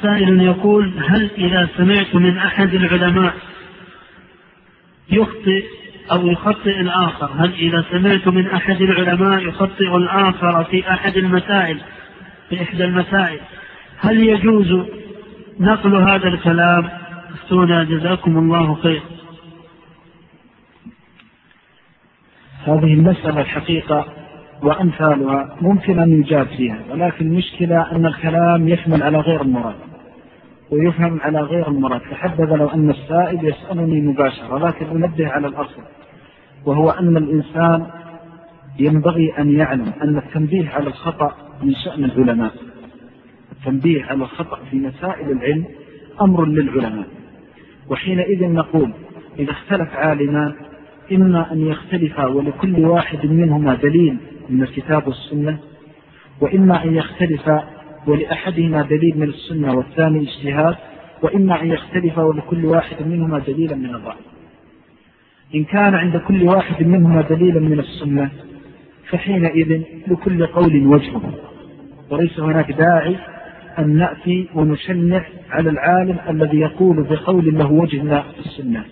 سائل يقول: هل إذا سمعت من أحد العلماء يخطئ أو يخطئ الآخر، هل إذا سمعت من أحد العلماء يخطئ الآخر في أحد المسائل، في إحدى المسائل، هل يجوز نقل هذا الكلام؟ افتونا جزاكم الله خير. هذه المسألة الحقيقة وأمثالها ممكن أن يجاب فيها، ولكن المشكلة أن الكلام يشمل على غير المراد ويفهم على غير المراد. تحدث لو أن السائل يسألني مباشرة، لكن أنبه على الأصل، وهو أن الإنسان ينبغي أن يعلم أن التنبيه على الخطأ من شأن العلماء. التنبيه على الخطأ في مسائل العلم أمر للعلماء، وحينئذ نقول إذا اختلف عالمان إما أن يختلفا ولكل واحد منهما دليل من الكتاب والسنة، وإما أن يختلفا ولأحدهما دليل من السنة والثاني اجتهاد، وإما أن يختلفا ولكل واحد منهما دليلا من الرأي. إن كان عند كل واحد منهما دليلا من السنة فحينئذ لكل قول وجهه، وليس هناك داعي أن نأتي ونشنع على العالم الذي يقول بقول له وجهنا في السنة.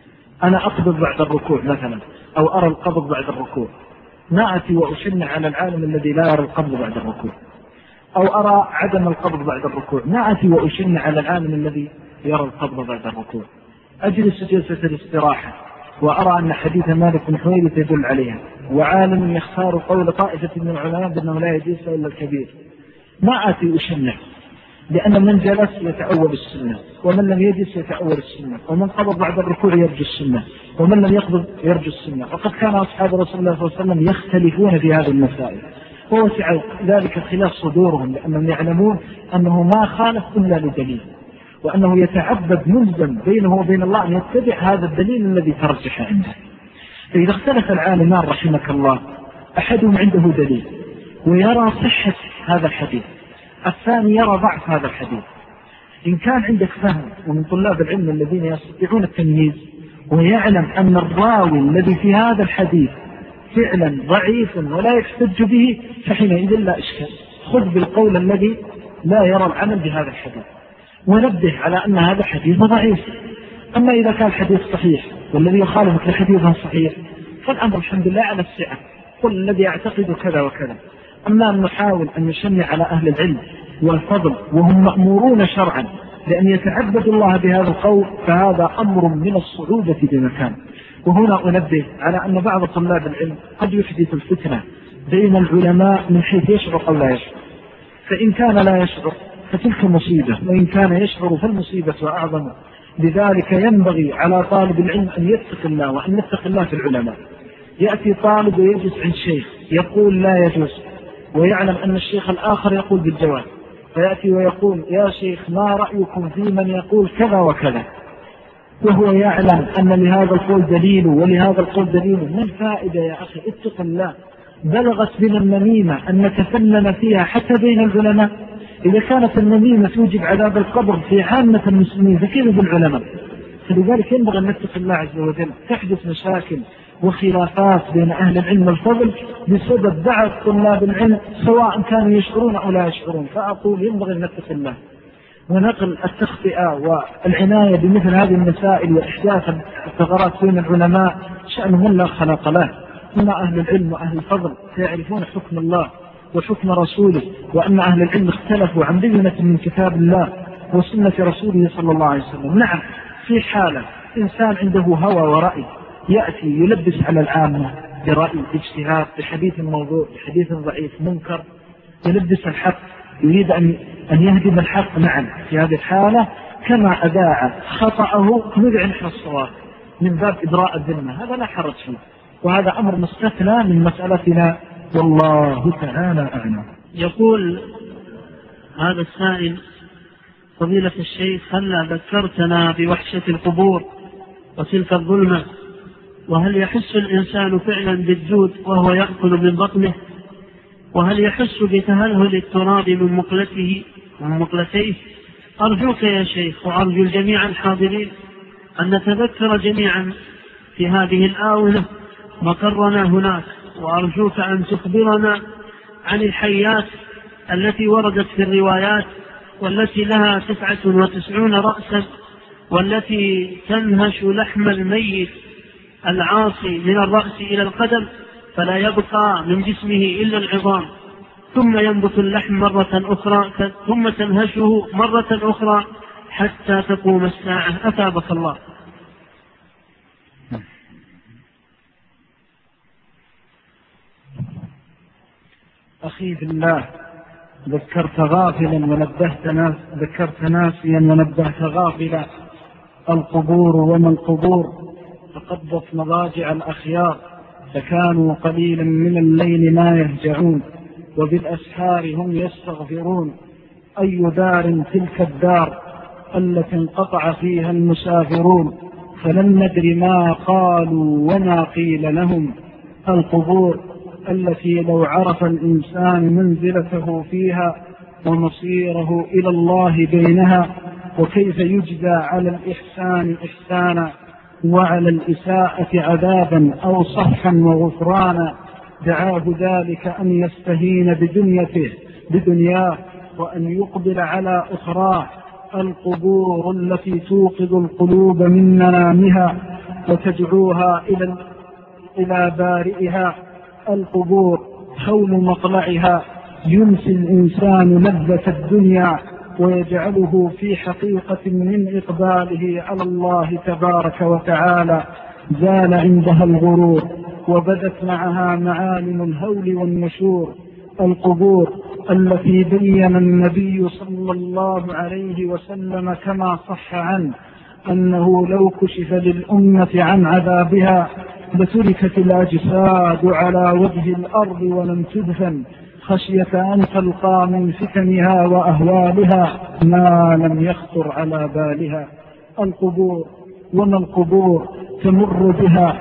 أنا أقبض بعد الركوع مثلا، أو أرى القبض بعد الركوع، نأتي وأشنع على العالم الذي لا يرى القبض بعد الركوع، أو أرى عدم القبض بعد الركوع، نأتي وأشنع على العالم الذي يرى القبض بعد الركوع. أجلس جلسة الاستراحة وأرى أن حديث مالك بن حويرث يدل عليها، وعالم يختار قول طائفة من العلماء بأنه لا يجوز إلا الكبير، ما آتي أشنع، لأن من جلس يتأول السنة، ومن لم يجلس يتأول السنة، ومن قبض بعد الركوع يرجو السنة، ومن لم يقبض يرجو السنة. وقد كان أصحاب رسول الله صلى الله عليه وسلم يختلفون في هذه المسائل، ووسع ذلك خلاف صدورهم، لأنهم يعلمون أنه ما خالف إلا لدليل، وأنه يتعبد ملزم بينه وبين الله أن يتبع هذا الدليل الذي ترجح عنده. فإذا اختلف العالمان رحمك الله، أحدهم عنده دليل ويرى صحة هذا الحديث، الثاني يرى ضعف هذا الحديث، إن كان عندك فهم ومن طلاب العلم الذين يستطيعون التمييز ويعلم أن الراوي الذي في هذا الحديث فعلا ضعيف ولا يحتج به، فحينئذ لا إشكال، خذ بالقول الذي لا يرى العمل بهذا الحديث، ونبه على أن هذا الحديث ضعيف. أما إذا كان الحديث صحيح والذي يخالف لحديثه صحيح فالأمر الحمد لله على السعة، قل الذي يعتقد كذا وكذا. أما أن نحاول أن نشنع على أهل العلم والفضل وهم مأمورون شرعا لأن يتعبد الله بهذا القول، فهذا أمر من الصعوبة بمكان. وهنا أنبه على أن بعض طلاب العلم قد يحدث الفتنة بين العلماء من حيث يشعر أو لا يشعر، فإن كان لا يشعر فتلك مصيبة، وإن كان يشعر فالمصيبة أعظم. لذلك ينبغي على طالب العلم أن يتق الله وأن يتق الله في العلماء. يأتي طالب ويجلس عند شيخ يقول لا يجوز، ويعلم أن الشيخ الآخر يقول بالجواز، فيأتي ويقول يا شيخ ما رأيكم في من يقول كذا وكذا، وهو يعلم أن لهذا القول دليل ولهذا القول دليل. ما الفائدة يا أخي؟ اتق الله. بلغت بنا النميمة أن نتفنن فيها حتى بين العلماء. إذا كانت النميمة توجب عذاب القبر في عامة المسلمين فكيف بالعلماء؟ فلذلك ينبغي أن نتق الله عز وجل. تحدث مشاكل وخلافات بين أهل العلم والفضل بسبب بعض طلاب العلم سواء كانوا يشعرون أو لا يشعرون. فأقول ينبغي أن نتق الله ونقل التخطئة والعناية بمثل هذه المسائل وإحداث الثغرات بين العلماء شأنهم لا خلاق له. هنا أهل العلم وأهل الفضل سيعرفون حكم الله وحكم رسوله، وأن أهل العلم اختلفوا عن بينة من كتاب الله وسنة رسوله صلى الله عليه وسلم. نعم، في حالة إنسان عنده هوى ورأي يأتي يلبس على العامة برأي اجتهاد بحديث موضوع بحديث ضعيف منكر، يلبس الحق، يريد أن يهدم الحق. نعم، في هذه الحالة كما أداع خطأه نرجع نحن الصواب من باب إبراء الذمة، هذا لا حرج فيه، وهذا أمر مستثنى من مسألتنا والله تعالى أعلم. يقول هذا السائل: فضيلة الشيخ هلا ذكرتنا بوحشة القبور وتلك الظلمة، وهل يحس الإنسان فعلا بالجود وهو يأكل من بطنه؟ وهل يحس بتهلهل التراب من مقلتيه؟ أرجوك يا شيخ وأرجو الجميع الحاضرين أن نتذكر جميعا في هذه الآونة مقرنا هناك، وأرجوك أن تخبرنا عن الحيات التي وردت في الروايات والتي لها 99 رأسا، والتي تنهش لحم الميت العاصي من الرأس إلى القدم، فلا يبقى من جسمه إلا العظام، ثم ينبت اللحم مرة أخرى، ثم تنهشه مرة أخرى حتى تقوم الساعة. أثابك الله. أخي في الله، ذكرت ناسيا ونبهت غافلا. القبور وما القبور، فقدت مضاجع الأخيار، فكانوا قليلا من الليل ما يهجعون، وبالأسحار هم يستغفرون. أي دار تلك الدار التي انقطع فيها المسافرون، فلن ندري ما قالوا وما قيل لهم. القبور التي لو عرف الإنسان منزلته فيها ومصيره إلى الله بينها، وكيف يجزى على الإحسان إحسانا وعلى الإساءة عذابا أو صفحا وغفرانا، دعاه ذلك أن يستهين بدنياه وأن يقبل على أخراه. القبور التي توقظ القلوب من منامها وتدعوها إلى بارئها. القبور حول مطلعها ينسي الإنسان لذة الدنيا، ويجعله في حقيقة من إقباله على الله تبارك وتعالى. زال عندها الغرور، وبدت معها معالم الهول والنشور. القبور التي بين النبي صلى الله عليه وسلم كما صح عنه أنه لو كشف للأمة عن عذابها لتركت الأجساد على وجه الأرض ولم تدفن، خشية أن تلقى من فتنها وأهوالها ما لم يخطر على بالها. القبور وما القبور، تمر بها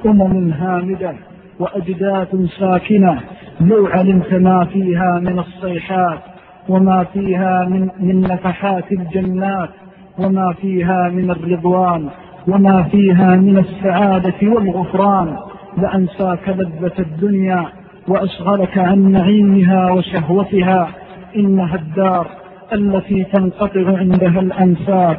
هامدة وأجداث ساكنة، لو علمت ما فيها من الصيحات، وما فيها من نفحات الجنات، وما فيها من الرضوان، وما فيها من السعادة والغفران، لأنساك لذة الدنيا وأشغلك عن نعيمها وشهوتها. إنها الدار التي تنقطع عندها الأنساب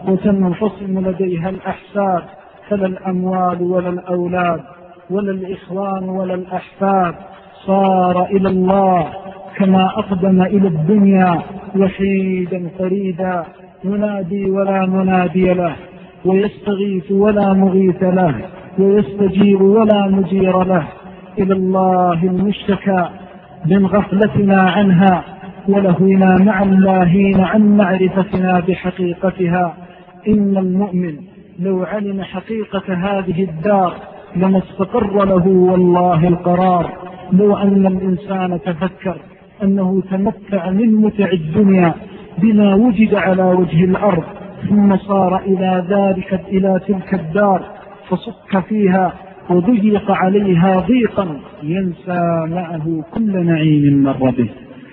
وتنفصل لديها الأحساب، فلا الأموال ولا الأولاد ولا الإخوان ولا الأحفاد صار إلى الله كما أقدم إلى الدنيا وحيدا فريدا، ينادي ولا منادي له، ويستغيث ولا مغيث له، ويستجير ولا مجير له. إلى الله المشتكى من غفلتنا عنها ولهنا مع اللاهين عن معرفتنا بحقيقتها. إن المؤمن لو علم حقيقة هذه الدار لما استقر له والله القرار. لو أن الإنسان تفكر أنه تمتع من متع الدنيا بما وجد على وجه الأرض، ثم صار إلى تلك الدار فصك فيها وضيق عليها ضيقا، ينسى معه كل نعيم مر به.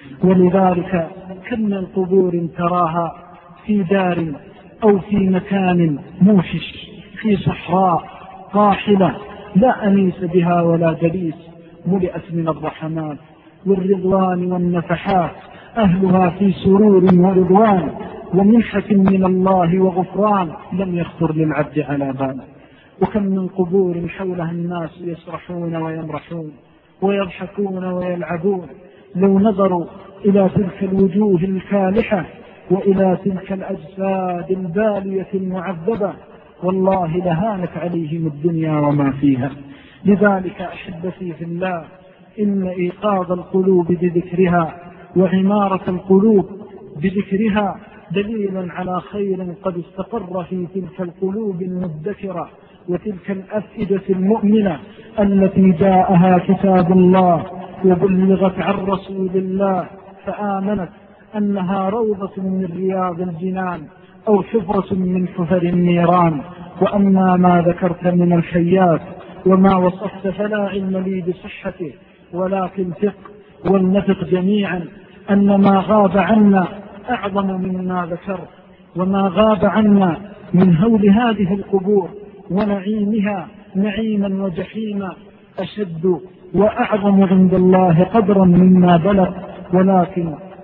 ولذلك كم من قبور تراها في دار أو في مكان موحش في صحراء قاحلة لا أنيس بها ولا جليس، ملئت من الرحمات والرضوان والنفحات، أهلها في سرور ورضوان ومنحة من الله وغفران لم يخطر للعبد على بال. وكم من قبور حولها الناس يسرحون ويمرحون ويضحكون ويلعبون، لو نظروا إلى تلك الوجوه الكالحة وإلى تلك الأجساد البالية المعذبة والله لهانت عليهم الدنيا وما فيها. لذلك أحبتي في الله، إن إيقاظ القلوب بذكرها وعمارة القلوب بذكرها دليل على خير قد استقر في تلك القلوب المدكرة وتلك الأفئدة المؤمنة التي جاءها كتاب الله وبلغت عن رسول الله فآمنت أنها روضة من رياض الجنان أو حفرة من حفر النيران. وأما ما ذكرت من الحيات وما وصفت فلا علم لي بصحته، ولكن ثق والنفق جميعا أن ما غاب عنا أعظم مما ذكرت، وما غاب عنا من هول هذه القبور ونعيمها نعيما وجحيما أشد وأعظم عند الله قدرا مما بلغ. ولكن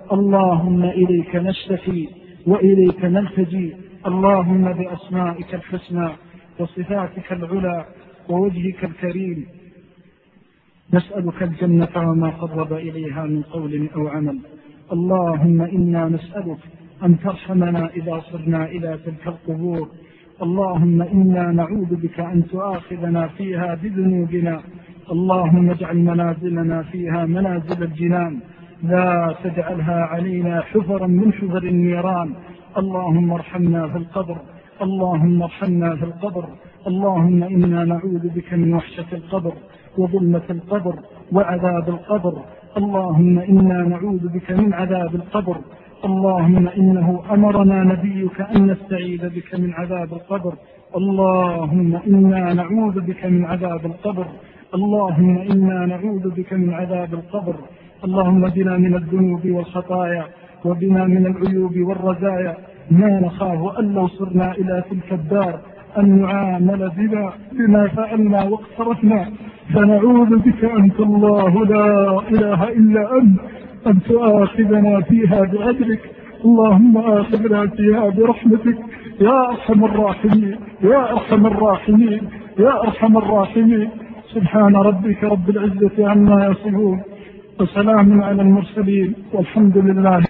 اللهم إليك نشتكي وإليك نلتجي. اللهم بأسمائك الحسنى وصفاتك العلى ووجهك الكريم نسألك الجنة وما قرب إليها من قول أو عمل. اللهم إنا نسألك أن ترحمنا إذا صرنا إلى تلك القبور. اللهم إنا نعوذ بك أن تؤاخذنا فيها بذنوبنا. اللهم اجعل منازلنا فيها منازل الجنان، لا تجعلها علينا حفرا من حفر النيران. اللهم ارحمنا في القبر، اللهم ارحمنا في القبر. اللهم إنا نعوذ بك من وحشة القبر وظلمة القبر وعذاب القبر. اللهم إنا نعوذ بك من عذاب القبر. اللهم إنه أمرنا نبيك أن نستعيذ بك من عذاب القبر. اللهم إنا نعوذ بك من عذاب القبر. اللهم إنا نعوذ بك من عذاب القبر. اللهم بنا من الذنوب والخطايا وبنا من العيوب والرزايا ما نخاف أن لو صرنا إلى تلك الدار أن نعامل بما فعلنا واقترفنا، فنعوذ بك أنت الله لا إله إلا أنت أن تؤاخذنا فيها بعدلك. اللهم آخذنا فيها برحمتك يا أرحم الراحمين يا أرحم الراحمين يا أرحم الراحمين. سبحان ربك رب العزة عما يصفون وسلام على المرسلين والحمد لله.